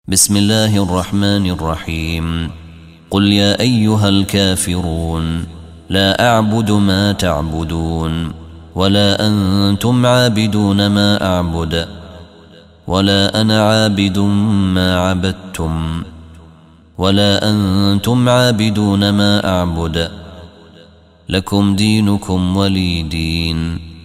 بسم الله الرحمن الرحيم. قل يا أيها الكافرون لا أعبد ما تعبدون ولا أنتم عابدون ما أعبد ولا أنا عابد ما عبدتم ولا أنتم عابدون ما أعبد لكم دينكم ولي دين.